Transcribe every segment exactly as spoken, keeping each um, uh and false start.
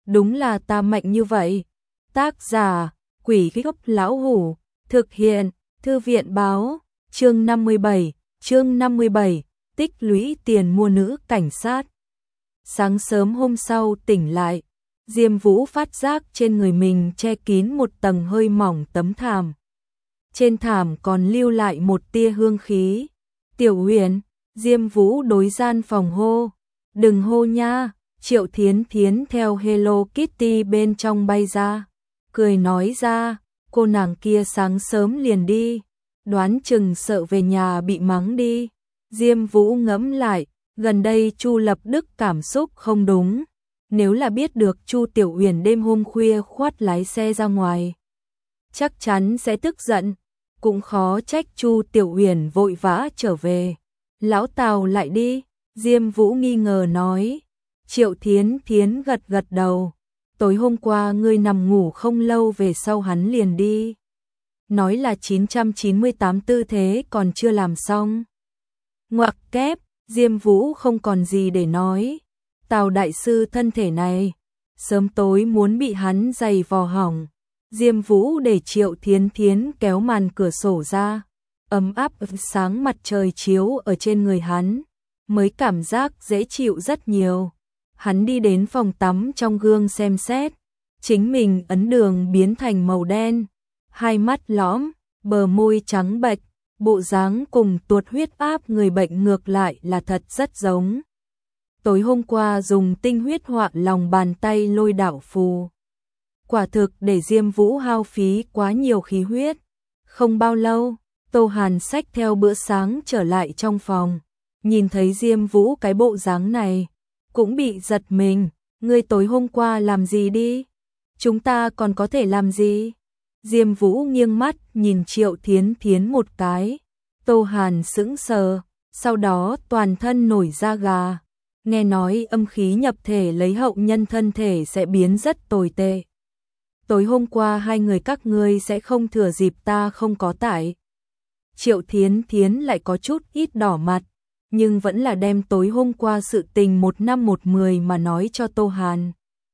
đúng là ta mạnh như vậy. Tác giả, Quỷ Gốc Lão Hủ, thực hiện, Thư viện báo, chương năm mươi bảy, chương năm mươi bảy, tích lũy tiền mua nữ cảnh sát. Sáng sớm hôm sau tỉnh lại, Diêm Vũ phát giác trên người mình che kín một tầng hơi mỏng tấm thảm. Trên thảm còn lưu lại một tia hương khí. Tiểu Huyền, Diêm Vũ đối gian phòng hô. Đừng hô nha. Triệu Thiến Thiến theo Hello Kitty bên trong bay ra. Cười nói ra, cô nàng kia sáng sớm liền đi. Đoán chừng sợ về nhà bị mắng đi. Diêm Vũ ngẫm lại, gần đây Chu Lập Đức cảm xúc không đúng. Nếu là biết được Chu Tiểu Huyền đêm hôm khuya khoát lái xe ra ngoài, chắc chắn sẽ tức giận. Cũng khó trách Chu Tiểu Huyền vội vã trở về. Lão Tào lại đi, Diêm Vũ nghi ngờ nói. Triệu Thiến Thiến gật gật đầu. Tối hôm qua ngươi nằm ngủ không lâu về sau hắn liền đi. Nói là chín trăm chín mươi tám tư thế còn chưa làm xong. Ngoặc kép, Diêm Vũ không còn gì để nói. Tào đại sư thân thể này, sớm tối muốn bị hắn giày vò hỏng. Diêm Vũ để Triệu Thiến Thiến kéo màn cửa sổ ra. Ấm áp sáng mặt trời chiếu ở trên người hắn, mới cảm giác dễ chịu rất nhiều. Hắn đi đến phòng tắm trong gương xem xét, chính mình ấn đường biến thành màu đen, hai mắt lõm, bờ môi trắng bệch, bộ dáng cùng tuột huyết áp người bệnh ngược lại là thật rất giống. Tối hôm qua dùng tinh huyết họa lòng bàn tay lôi đạo phù. Quả thực để Diêm Vũ hao phí quá nhiều khí huyết. Không bao lâu, Tô Hàn xách theo bữa sáng trở lại trong phòng, nhìn thấy Diêm Vũ cái bộ dáng này, cũng bị giật mình. Ngươi tối hôm qua làm gì đi? Chúng ta còn có thể làm gì? Diêm Vũ nghiêng mắt nhìn Triệu Thiến Thiến một cái. Tô Hàn sững sờ, sau đó toàn thân nổi da gà. Nghe nói âm khí nhập thể lấy hậu nhân thân thể sẽ biến rất tồi tệ. Tối hôm qua hai người các ngươi sẽ không thừa dịp ta không có tại. Triệu Thiến Thiến lại có chút ít đỏ mặt, nhưng vẫn là đem tối hôm qua sự tình một năm một mười mà nói cho Tô Hàn.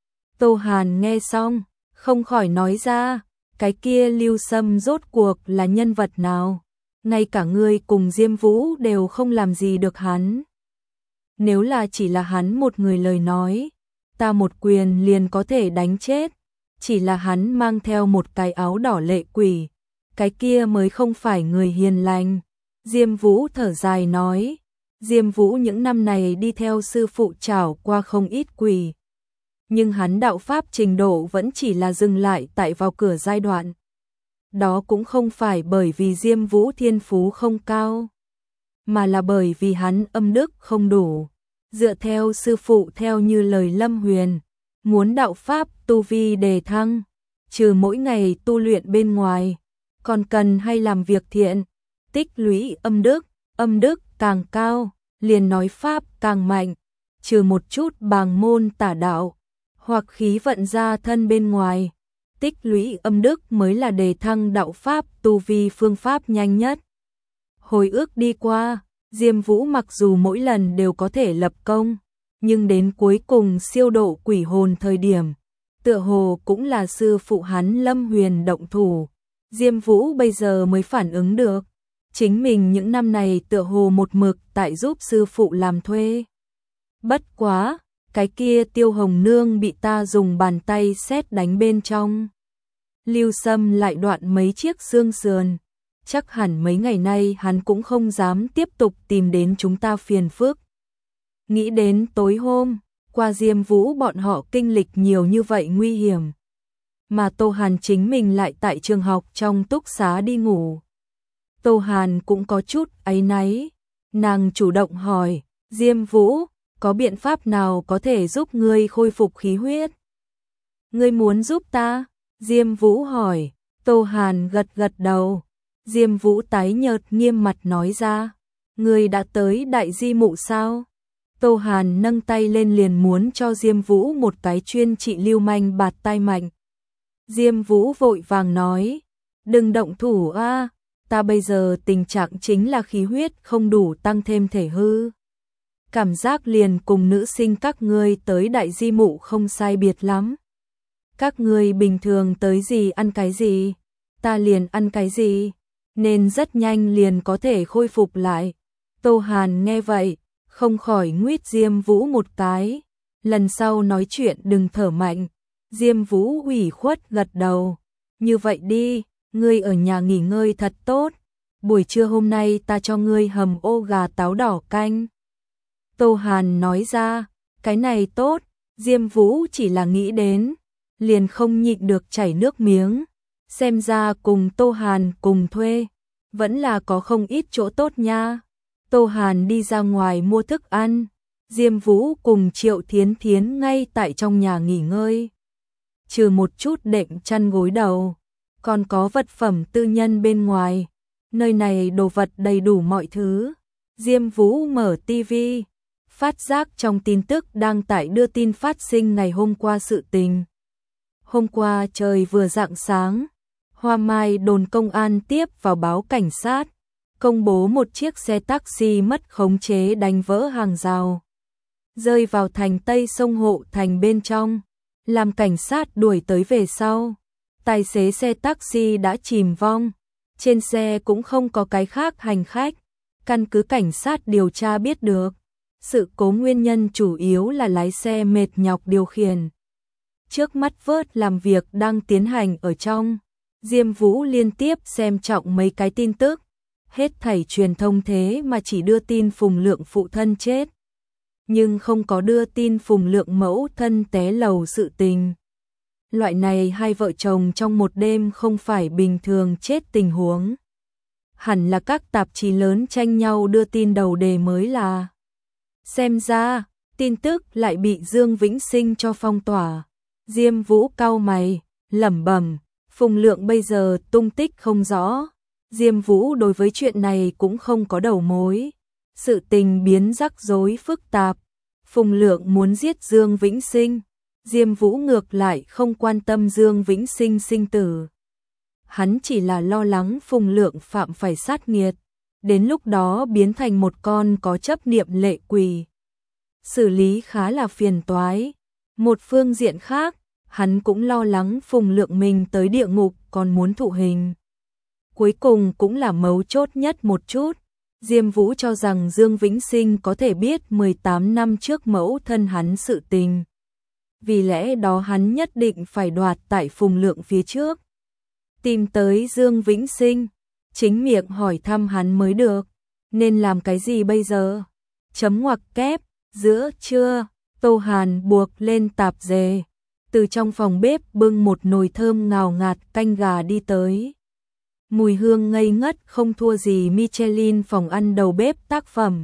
Tô Hàn nghe xong, không khỏi nói ra, cái kia Lưu Sâm rốt cuộc là nhân vật nào? Ngay cả ngươi cùng Diêm Vũ đều không làm gì được hắn. Nếu là chỉ là hắn một người lời nói, ta một quyền liền có thể đánh chết. Chỉ là hắn mang theo một cái áo đỏ lệ quỷ, cái kia mới không phải người hiền lành. Diêm Vũ thở dài nói, Diêm Vũ những năm này đi theo sư phụ trảo qua không ít quỷ. Nhưng hắn đạo pháp trình độ vẫn chỉ là dừng lại tại vào cửa giai đoạn. Đó cũng không phải bởi vì Diêm Vũ thiên phú không cao, mà là bởi vì hắn âm đức không đủ. Dựa theo sư phụ theo như lời Lâm Huyền, muốn đạo pháp tu vi đề thăng, trừ mỗi ngày tu luyện bên ngoài, còn cần hay làm việc thiện, tích lũy âm đức, âm đức càng cao, liền nói pháp càng mạnh, trừ một chút bàng môn tả đạo, hoặc khí vận ra thân bên ngoài, tích lũy âm đức mới là đề thăng đạo pháp tu vi phương pháp nhanh nhất. Hồi ức đi qua, Diêm Vũ mặc dù mỗi lần đều có thể lập công, nhưng đến cuối cùng siêu độ quỷ hồn thời điểm, tựa hồ cũng là sư phụ hắn Lâm Huyền động thủ. Diêm Vũ bây giờ mới phản ứng được, chính mình những năm này tựa hồ một mực tại giúp sư phụ làm thuê. Bất quá, cái kia Tiêu Hồng Nương bị ta dùng bàn tay sét đánh bên trong. Lưu Sâm lại đoạn mấy chiếc xương sườn, chắc hẳn mấy ngày nay hắn cũng không dám tiếp tục tìm đến chúng ta phiền phức. Nghĩ đến tối hôm qua Diêm Vũ bọn họ kinh lịch nhiều như vậy nguy hiểm, mà Tô Hàn chính mình lại tại trường học trong túc xá đi ngủ. Tô Hàn cũng có chút áy náy, nàng chủ động hỏi, Diêm Vũ, có biện pháp nào có thể giúp ngươi khôi phục khí huyết? Ngươi muốn giúp ta? Diêm Vũ hỏi. Tô Hàn gật gật đầu. Diêm Vũ tái nhợt nghiêm mặt nói ra, ngươi đã tới Đại Di Mụ sao? Tô Hàn nâng tay lên liền muốn cho Diêm Vũ một cái chuyên trị lưu manh bạt tai mạnh. Diêm Vũ vội vàng nói, đừng động thủ a, ta bây giờ tình trạng chính là khí huyết không đủ tăng thêm thể hư. Cảm giác liền cùng nữ sinh các ngươi tới Đại Di Mụ không sai biệt lắm. Các ngươi bình thường tới gì ăn cái gì, ta liền ăn cái gì, nên rất nhanh liền có thể khôi phục lại. Tô Hàn nghe vậy, không khỏi nguyết Diêm Vũ một cái, lần sau nói chuyện đừng thở mạnh. Diêm Vũ ủy khuất gật đầu, như vậy đi, ngươi ở nhà nghỉ ngơi thật tốt, buổi trưa hôm nay ta cho ngươi hầm ô gà táo đỏ canh. Tô Hàn nói ra, cái này tốt, Diêm Vũ chỉ là nghĩ đến, liền không nhịn được chảy nước miếng, xem ra cùng Tô Hàn cùng thuê, vẫn là có không ít chỗ tốt nha. Tô Hàn đi ra ngoài mua thức ăn, Diêm Vũ cùng Triệu Thiến Thiến ngay tại trong nhà nghỉ ngơi. Trừ một chút đệm chăn gối đầu, còn có vật phẩm tư nhân bên ngoài, nơi này đồ vật đầy đủ mọi thứ. Diêm Vũ mở tivi, phát giác trong tin tức đang tải đưa tin phát sinh ngày hôm qua sự tình. Hôm qua trời vừa rạng sáng, Hoa Mai đồn công an tiếp vào báo cảnh sát, công bố một chiếc xe taxi mất khống chế đánh vỡ hàng rào, rơi vào thành Tây sông Hộ Thành bên trong, làm cảnh sát đuổi tới về sau. Tài xế xe taxi đã chìm vong, trên xe cũng không có cái khác hành khách. Căn cứ cảnh sát điều tra biết được, sự cố nguyên nhân chủ yếu là lái xe mệt nhọc điều khiển. Trước mắt vớt làm việc đang tiến hành ở trong, Diêm Vũ liên tiếp xem trọng mấy cái tin tức, hết thảy truyền thông thế mà chỉ đưa tin Phùng Lượng phụ thân chết, nhưng không có đưa tin Phùng Lượng mẫu thân té lầu sự tình. Loại này hai vợ chồng trong một đêm không phải bình thường chết tình huống. Hẳn là các tạp chí lớn tranh nhau đưa tin đầu đề mới là. Xem ra, tin tức lại bị Dương Vĩnh Sinh cho phong tỏa. Diêm Vũ cau mày, lẩm bẩm, Phùng Lượng bây giờ tung tích không rõ. Diêm Vũ đối với chuyện này cũng không có đầu mối. Sự tình biến rắc rối phức tạp. Phùng Lượng muốn giết Dương Vĩnh Sinh. Diêm Vũ ngược lại không quan tâm Dương Vĩnh Sinh sinh tử. Hắn chỉ là lo lắng Phùng Lượng phạm phải sát nghiệt, đến lúc đó biến thành một con có chấp niệm lệ quỷ. Xử lý khá là phiền toái. Một phương diện khác, hắn cũng lo lắng Phùng Lượng mình tới địa ngục còn muốn thụ hình. Cuối cùng cũng là mấu chốt nhất một chút. Diêm Vũ cho rằng Dương Vĩnh Sinh có thể biết mười tám năm trước mẫu thân hắn sự tình. Vì lẽ đó hắn nhất định phải đoạt tại Phùng Lượng phía trước. Tìm tới Dương Vĩnh Sinh, chính miệng hỏi thăm hắn mới được. Nên làm cái gì bây giờ? Chấm ngoặc kép, giữa trưa, Tô Hàn buộc lên tạp dề. Từ trong phòng bếp bưng một nồi thơm ngào ngạt canh gà đi tới. Mùi hương ngây ngất không thua gì Michelin phòng ăn đầu bếp tác phẩm.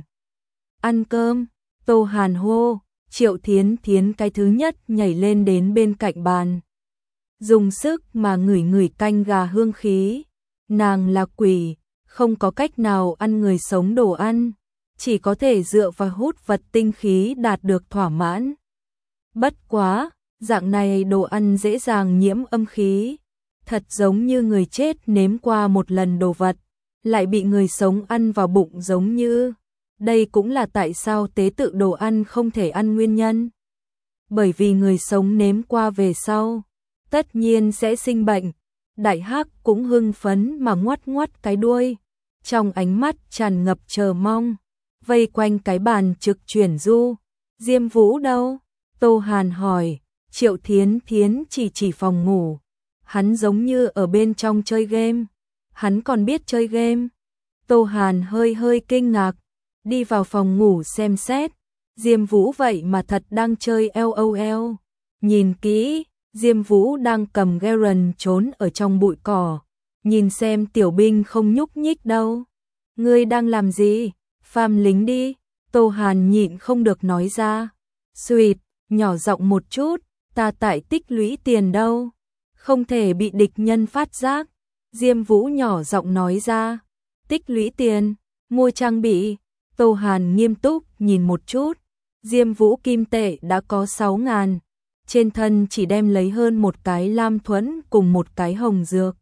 Ăn cơm, Tô Hàn hô, Triệu Thiến Thiến cái thứ nhất nhảy lên đến bên cạnh bàn. Dùng sức mà ngửi ngửi canh gà hương khí. Nàng là quỷ, không có cách nào ăn người sống đồ ăn, chỉ có thể dựa vào hút vật tinh khí đạt được thỏa mãn. Bất quá, dạng này đồ ăn dễ dàng nhiễm âm khí, thật giống như người chết nếm qua một lần đồ vật, lại bị người sống ăn vào bụng giống như. Đây cũng là tại sao tế tự đồ ăn không thể ăn nguyên nhân. Bởi vì người sống nếm qua về sau, tất nhiên sẽ sinh bệnh. Đại Hắc cũng hưng phấn mà ngoắt ngoắt cái đuôi, trong ánh mắt tràn ngập chờ mong, vây quanh cái bàn trực chuyển du. Diêm Vũ đâu? Tô Hàn hỏi. Triệu Thiến Thiến chỉ chỉ phòng ngủ. Hắn giống như ở bên trong chơi game. Hắn còn biết chơi game. Tô Hàn hơi hơi kinh ngạc, đi vào phòng ngủ xem xét. Diêm Vũ vậy mà thật đang chơi LOL. Nhìn kỹ, Diêm Vũ đang cầm Garen trốn ở trong bụi cỏ. Nhìn xem tiểu binh không nhúc nhích đâu. Ngươi đang làm gì? Phàm lính đi. Tô Hàn nhịn không được nói ra. Xuyệt, nhỏ giọng một chút, ta tại tích lũy tiền đâu. Không thể bị địch nhân phát giác. Diêm Vũ nhỏ giọng nói ra. Tích lũy tiền, mua trang bị. Tô Hàn nghiêm túc nhìn một chút. Diêm Vũ kim tệ đã có sáu ngàn. Trên thân chỉ đem lấy hơn một cái lam thuẫn cùng một cái hồng dược.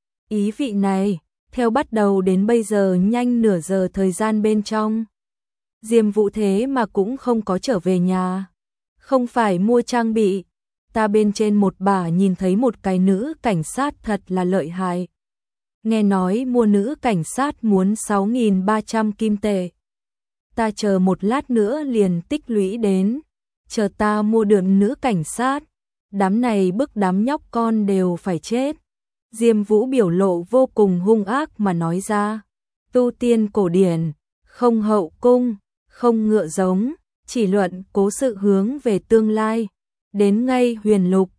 Ý vị này, theo bắt đầu đến bây giờ nhanh nửa giờ thời gian bên trong. Diêm Vũ thế mà cũng không có trở về nhà. Không phải mua trang bị, ta bên trên một bả nhìn thấy một cái nữ cảnh sát thật là lợi hại. Nghe nói mua nữ cảnh sát muốn sáu nghìn ba trăm kim tệ. Ta chờ một lát nữa liền tích lũy đến, chờ ta mua được nữ cảnh sát, đám này bức đám nhóc con đều phải chết. Diêm Vũ biểu lộ vô cùng hung ác mà nói ra, tu tiên cổ điển, không hậu cung, không ngựa giống, chỉ luận cố sự hướng về tương lai, đến ngay huyền lục,